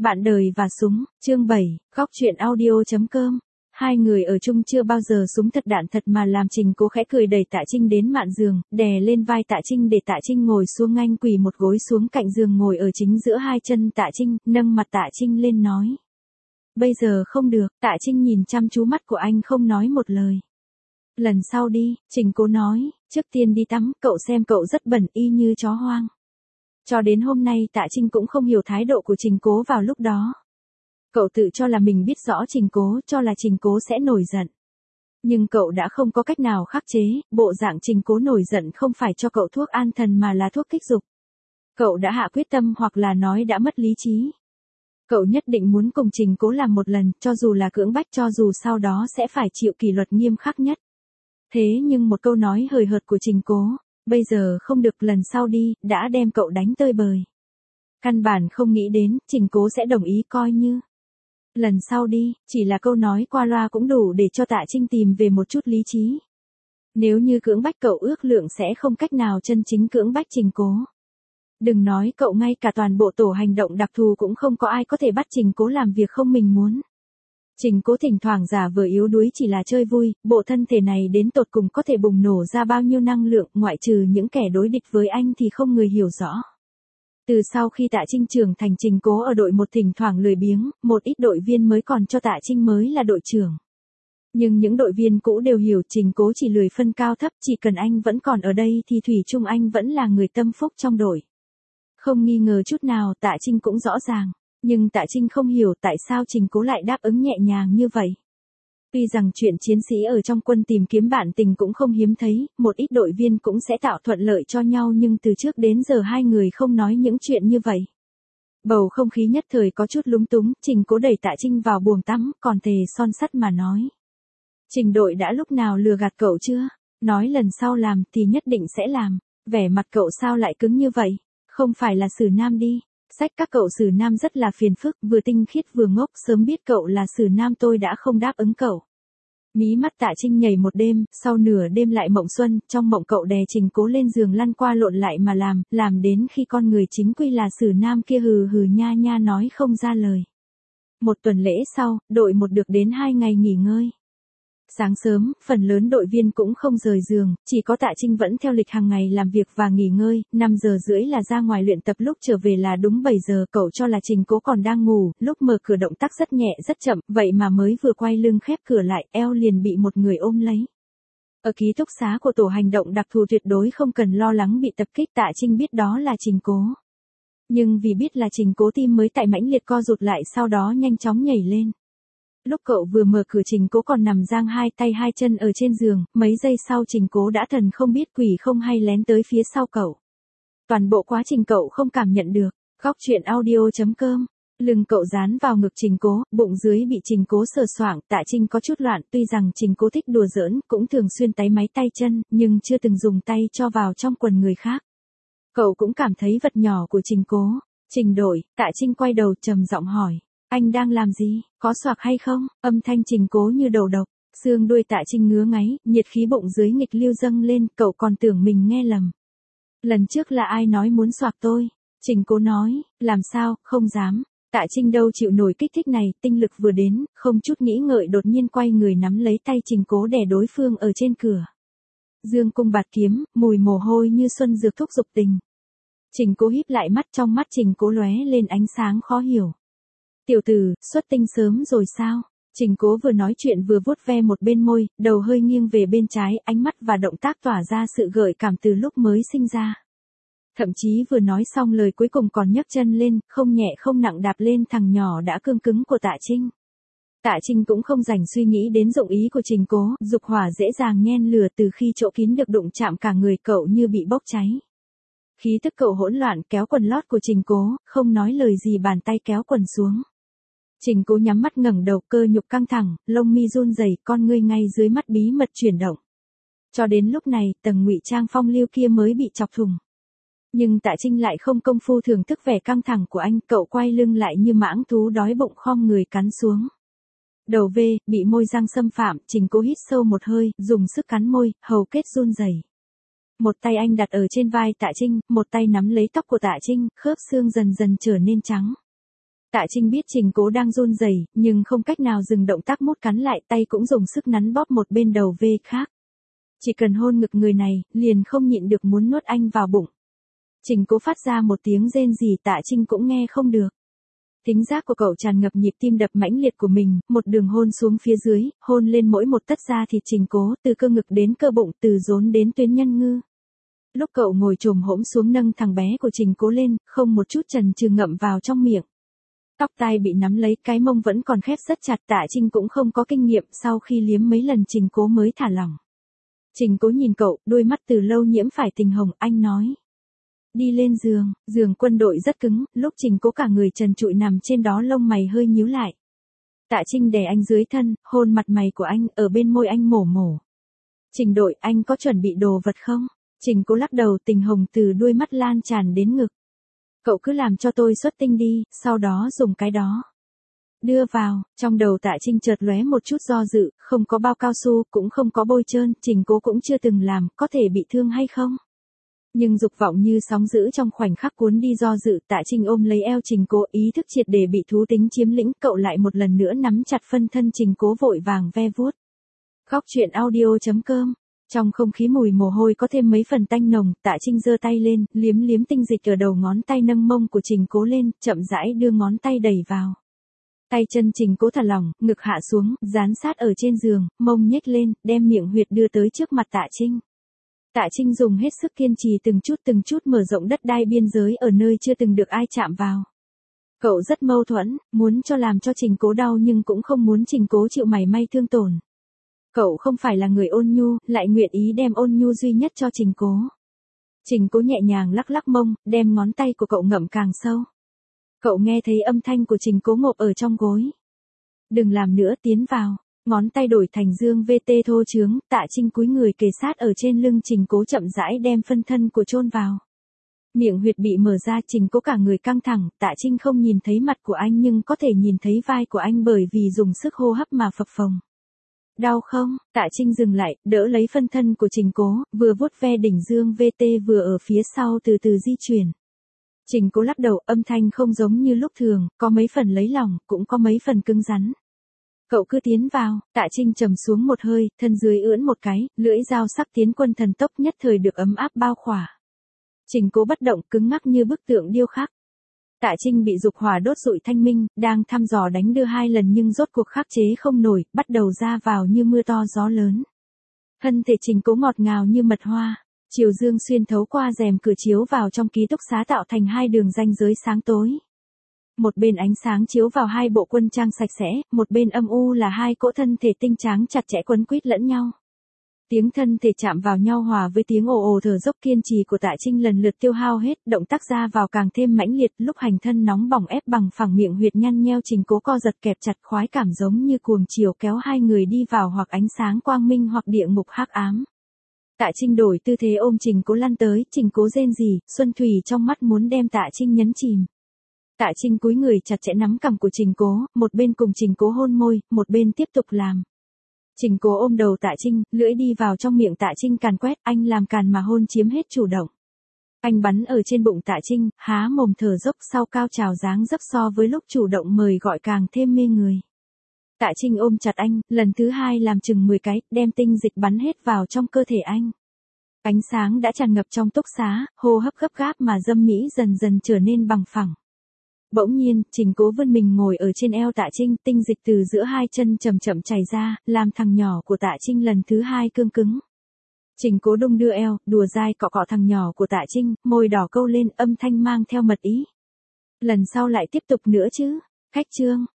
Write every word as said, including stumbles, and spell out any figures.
Bạn đời và súng, chương bảy, góc truyện audio.com. Hai người ở chung chưa bao giờ súng thật đạn thật mà làm Trình Cố khẽ cười đẩy Tạ Trinh đến mạn giường, đè lên vai Tạ Trinh để Tạ Trinh ngồi xuống, anh quỳ một gối xuống cạnh giường ngồi ở chính giữa hai chân Tạ Trinh, nâng mặt Tạ Trinh lên nói. Bây giờ không được, Tạ Trinh nhìn chăm chú mắt của anh không nói một lời. Lần sau đi, Trình Cố nói, trước tiên đi tắm, cậu xem cậu rất bẩn y như chó hoang. Cho đến hôm nay Tạ Trinh cũng không hiểu thái độ của Trình Cố vào lúc đó. Cậu tự cho là mình biết rõ Trình Cố, cho là Trình Cố sẽ nổi giận. Nhưng cậu đã không có cách nào khắc chế, bộ dạng Trình Cố nổi giận không phải cho cậu thuốc an thần mà là thuốc kích dục. Cậu đã hạ quyết tâm hoặc là nói đã mất lý trí. Cậu nhất định muốn cùng Trình Cố làm một lần, cho dù là cưỡng bách, cho dù sau đó sẽ phải chịu kỷ luật nghiêm khắc nhất. Thế nhưng một câu nói hời hợt của Trình Cố, bây giờ không được, lần sau đi, đã đem cậu đánh tơi bời. Căn bản không nghĩ đến, Trình Cố sẽ đồng ý, coi như. Lần sau đi, chỉ là câu nói qua loa cũng đủ để cho Tạ Trinh tìm về một chút lý trí. Nếu như cưỡng bách cậu ước lượng sẽ không cách nào chân chính cưỡng bách Trình Cố. Đừng nói cậu, ngay cả toàn bộ tổ hành động đặc thù cũng không có ai có thể bắt Trình Cố làm việc không mình muốn. Trình Cố thỉnh thoảng giả vờ yếu đuối chỉ là chơi vui, bộ thân thể này đến tột cùng có thể bùng nổ ra bao nhiêu năng lượng, ngoại trừ những kẻ đối địch với anh thì không người hiểu rõ. Từ sau khi Tạ Trinh trưởng thành, Trình Cố ở đội một thỉnh thoảng lười biếng, một ít đội viên mới còn cho Tạ Trinh mới là đội trưởng. Nhưng những đội viên cũ đều hiểu Trình Cố chỉ lười phân cao thấp, chỉ cần anh vẫn còn ở đây thì thủy chung anh vẫn là người tâm phúc trong đội. Không nghi ngờ chút nào, Tạ Trinh cũng rõ ràng. Nhưng Tạ Trinh không hiểu tại sao Trình Cố lại đáp ứng nhẹ nhàng như vậy. Tuy rằng chuyện chiến sĩ ở trong quân tìm kiếm bạn tình cũng không hiếm thấy, một ít đội viên cũng sẽ tạo thuận lợi cho nhau, nhưng từ trước đến giờ hai người không nói những chuyện như vậy. Bầu không khí nhất thời có chút lúng túng, Trình Cố đẩy Tạ Trinh vào buồng tắm, còn thề son sắt mà nói. Trình đội đã lúc nào lừa gạt cậu chưa? Nói lần sau làm thì nhất định sẽ làm. Vẻ mặt cậu sao lại cứng như vậy? Không phải là Sử Nam đi. Sách các cậu Sử Nam rất là phiền phức, vừa tinh khiết vừa ngốc, sớm biết cậu là Sử Nam tôi đã không đáp ứng cậu. Mí mắt Tạ Trinh nhảy một đêm, sau nửa đêm lại mộng xuân, trong mộng cậu đè Trình Cố lên giường lăn qua lộn lại mà làm, làm đến khi con người chính quy là Sử Nam kia hừ hừ nha nha nói không ra lời. Một tuần lễ sau, đội một được đến hai ngày nghỉ ngơi. Sáng sớm, phần lớn đội viên cũng không rời giường, chỉ có Tạ Trinh vẫn theo lịch hàng ngày làm việc và nghỉ ngơi, năm giờ rưỡi là ra ngoài luyện tập, lúc trở về là đúng bảy giờ, cậu cho là Trình Cố còn đang ngủ, lúc mở cửa động tác rất nhẹ rất chậm, vậy mà mới vừa quay lưng khép cửa lại, eo liền bị một người ôm lấy. Ở ký túc xá của tổ hành động đặc thù tuyệt đối không cần lo lắng bị tập kích, Tạ Trinh biết đó là Trình Cố. Nhưng vì biết là Trình Cố, tim mới tại mãnh liệt co rụt lại, sau đó nhanh chóng nhảy lên. Lúc cậu vừa mở cửa, Trình Cố còn nằm giang hai tay hai chân ở trên giường, mấy giây sau Trình Cố đã thần không biết quỷ không hay lén tới phía sau cậu. Toàn bộ quá trình cậu không cảm nhận được. Góc truyện audio.com. Lưng cậu dán vào ngực Trình Cố, bụng dưới bị Trình Cố sờ soạng, Tạ Trinh có chút loạn, tuy rằng Trình Cố thích đùa giỡn, cũng thường xuyên táy máy tay chân, nhưng chưa từng dùng tay cho vào trong quần người khác. Cậu cũng cảm thấy vật nhỏ của Trình Cố. Trình đội, Tạ Trinh quay đầu trầm giọng hỏi. Anh đang làm gì, có xoạc hay không? Âm thanh Trình Cố như đầu độc, xương đuôi Tạ Trinh ngứa ngáy, nhiệt khí bụng dưới nghịch lưu dâng lên, cậu còn tưởng mình nghe lầm. Lần trước là ai nói muốn xoạc tôi? Trình Cố nói, làm sao, không dám. Tạ Trinh đâu chịu nổi kích thích này, tinh lực vừa đến, không chút nghĩ ngợi đột nhiên quay người nắm lấy tay Trình Cố đè đối phương ở trên cửa. Dương cung bạt kiếm, mùi mồ hôi như xuân dược thúc giục tình. Trình Cố híp lại mắt, trong mắt Trình Cố lóe lên ánh sáng khó hiểu. Tiểu tử, xuất tinh sớm rồi sao? Trình Cố vừa nói chuyện vừa vuốt ve một bên môi, đầu hơi nghiêng về bên trái, ánh mắt và động tác tỏa ra sự gợi cảm từ lúc mới sinh ra. Thậm chí vừa nói xong lời cuối cùng còn nhấc chân lên, không nhẹ không nặng đạp lên thằng nhỏ đã cương cứng của Tạ Trinh. Tạ Trinh cũng không dành suy nghĩ đến dụng ý của Trình Cố, dục hỏa dễ dàng nhen lửa, từ khi chỗ kín được đụng chạm cả người cậu như bị bốc cháy. Khí tức cậu hỗn loạn, kéo quần lót của Trình Cố, không nói lời gì bàn tay kéo quần xuống. Trình Cố nhắm mắt ngẩng đầu, cơ nhục căng thẳng, lông mi run rẩy, con ngươi ngay dưới mắt bí mật chuyển động. Cho đến lúc này, tầng ngụy trang phong lưu kia mới bị chọc thủng. Nhưng Tạ Trinh lại không công phu thưởng thức vẻ căng thẳng của anh, cậu quay lưng lại như mãng thú đói bụng khom người cắn xuống. Đầu V, bị môi răng xâm phạm, Trình Cố hít sâu một hơi, dùng sức cắn môi, hầu kết run rẩy. Một tay anh đặt ở trên vai Tạ Trinh, một tay nắm lấy tóc của Tạ Trinh, khớp xương dần dần trở nên trắng. Tạ Trinh biết Trình Cố đang run rẩy, nhưng không cách nào dừng động tác mút cắn lại, tay cũng dùng sức nắn bóp một bên đầu V khác. Chỉ cần hôn ngực người này, liền không nhịn được muốn nuốt anh vào bụng. Trình Cố phát ra một tiếng rên rỉ, Tạ Trinh cũng nghe không được. Thính giác của cậu tràn ngập nhịp tim đập mãnh liệt của mình, một đường hôn xuống phía dưới, hôn lên mỗi một tấc da thịt Trình Cố, từ cơ ngực đến cơ bụng, từ rốn đến tuyến nhân ngư. Lúc cậu ngồi chồm hổm xuống nâng thằng bé của Trình Cố lên, không một chút chần chừ ngậm vào trong miệng. Tóc tai bị nắm lấy, cái mông vẫn còn khép rất chặt, Tạ Trinh cũng không có kinh nghiệm, sau khi liếm mấy lần Trình Cố mới thả lỏng. Trình Cố nhìn cậu, đôi mắt từ lâu nhiễm phải tình hồng, anh nói. Đi lên giường, giường quân đội rất cứng, lúc Trình Cố cả người trần trụi nằm trên đó lông mày hơi nhíu lại. Tạ Trinh đè anh dưới thân, hôn mặt mày của anh, ở bên môi anh mổ mổ. Trình đội, anh có chuẩn bị đồ vật không? Trình Cố lắc đầu, tình hồng từ đuôi mắt lan tràn đến ngực. Cậu cứ làm cho tôi xuất tinh đi, sau đó dùng cái đó. Đưa vào, trong đầu Tạ Trinh chợt lóe một chút do dự, không có bao cao su, cũng không có bôi trơn, Trình Cố cũng chưa từng làm, có thể bị thương hay không? Nhưng dục vọng như sóng dữ trong khoảnh khắc cuốn đi do dự, Tạ Trinh ôm lấy eo Trình Cố, ý thức triệt để bị thú tính chiếm lĩnh, cậu lại một lần nữa nắm chặt phân thân Trình Cố vội vàng ve vuốt. Góc truyện audio chấm com. Trong không khí mùi mồ hôi có thêm mấy phần tanh nồng, Tạ Trinh giơ tay lên, liếm liếm tinh dịch ở đầu ngón tay, nâng mông của Trình Cố lên, chậm rãi đưa ngón tay đẩy vào. Tay chân Trình Cố thả lỏng, ngực hạ xuống, dán sát ở trên giường, mông nhếch lên, đem miệng huyệt đưa tới trước mặt Tạ Trinh. Tạ Trinh dùng hết sức kiên trì từng chút từng chút mở rộng đất đai biên giới ở nơi chưa từng được ai chạm vào. Cậu rất mâu thuẫn, muốn cho làm cho Trình Cố đau nhưng cũng không muốn Trình Cố chịu mảy may thương tổn. Cậu không phải là người ôn nhu, lại nguyện ý đem ôn nhu duy nhất cho Trình Cố. Trình Cố nhẹ nhàng lắc lắc mông, đem ngón tay của cậu ngậm càng sâu. Cậu nghe thấy âm thanh của Trình Cố ngộp ở trong gối. Đừng làm nữa, tiến vào. Ngón tay đổi thành dương vê tê thô trướng, Tạ Trinh cúi người kề sát ở trên lưng Trình Cố, chậm rãi đem phân thân của chôn vào. Miệng huyệt bị mở ra, Trình Cố cả người căng thẳng, Tạ Trinh không nhìn thấy mặt của anh nhưng có thể nhìn thấy vai của anh bởi vì dùng sức hô hấp mà phập phồng. Đau không? Tạ Trinh dừng lại, đỡ lấy phân thân của Trình Cố, vừa vuốt ve đỉnh dương vê tê vừa ở phía sau từ từ di chuyển. Trình Cố lắc đầu, âm thanh không giống như lúc thường, có mấy phần lấy lòng, cũng có mấy phần cứng rắn. Cậu cứ tiến vào. Tạ Trinh trầm xuống một hơi, thân dưới ưỡn một cái, lưỡi dao sắc tiến quân thần tốc nhất thời được ấm áp bao khỏa. Trình Cố bất động, cứng ngắc như bức tượng điêu khắc. Tạ Trinh bị dục hỏa đốt rụi thanh minh, đang thăm dò đánh đưa hai lần nhưng rốt cuộc khắc chế không nổi, bắt đầu ra vào như mưa to gió lớn. Thân thể Trình Cố ngọt ngào như mật hoa, chiều dương xuyên thấu qua rèm cửa chiếu vào trong ký túc xá tạo thành hai đường ranh giới sáng tối. Một bên ánh sáng chiếu vào hai bộ quân trang sạch sẽ, một bên âm u là hai cỗ thân thể tinh tráng chặt chẽ quấn quýt lẫn nhau. Tiếng thân thể chạm vào nhau hòa với tiếng ồ ồ thở dốc kiên trì của Tạ Trinh lần lượt tiêu hao hết, động tác ra vào càng thêm mãnh liệt, lúc hành thân nóng bỏng ép bằng phẳng miệng huyệt nhăn nheo Trình Cố co giật kẹp chặt, khoái cảm giống như cuồng chiều kéo hai người đi vào hoặc ánh sáng quang minh hoặc địa ngục hắc ám. Tạ Trinh đổi tư thế ôm Trình Cố lăn tới, Trình Cố rên rỉ, xuân thủy trong mắt muốn đem Tạ Trinh nhấn chìm. Tạ Trinh cúi người chặt chẽ nắm cằm của Trình Cố, một bên cùng Trình Cố hôn môi, một bên tiếp tục làm. Trình Cố ôm đầu Tạ Trinh, lưỡi đi vào trong miệng Tạ Trinh càn quét, anh làm càn mà hôn chiếm hết chủ động. Anh bắn ở trên bụng Tạ Trinh, há mồm thở dốc, sau cao trào dáng dấp so với lúc chủ động mời gọi càng thêm mê người. Tạ Trinh ôm chặt anh, lần thứ hai làm chừng mười cái, đem tinh dịch bắn hết vào trong cơ thể anh. Ánh sáng đã tràn ngập trong túc xá, hô hấp gấp gáp mà dâm mỹ dần dần trở nên bằng phẳng. Bỗng nhiên, Trình Cố vươn mình ngồi ở trên eo Tạ Trinh, tinh dịch từ giữa hai chân chậm chậm chảy ra, làm thằng nhỏ của Tạ Trinh lần thứ hai cương cứng. Trình Cố đung đưa eo, đùa dai cọ cọ thằng nhỏ của Tạ Trinh, môi đỏ câu lên, âm thanh mang theo mật ý. Lần sau lại tiếp tục nữa chứ. Khách trương,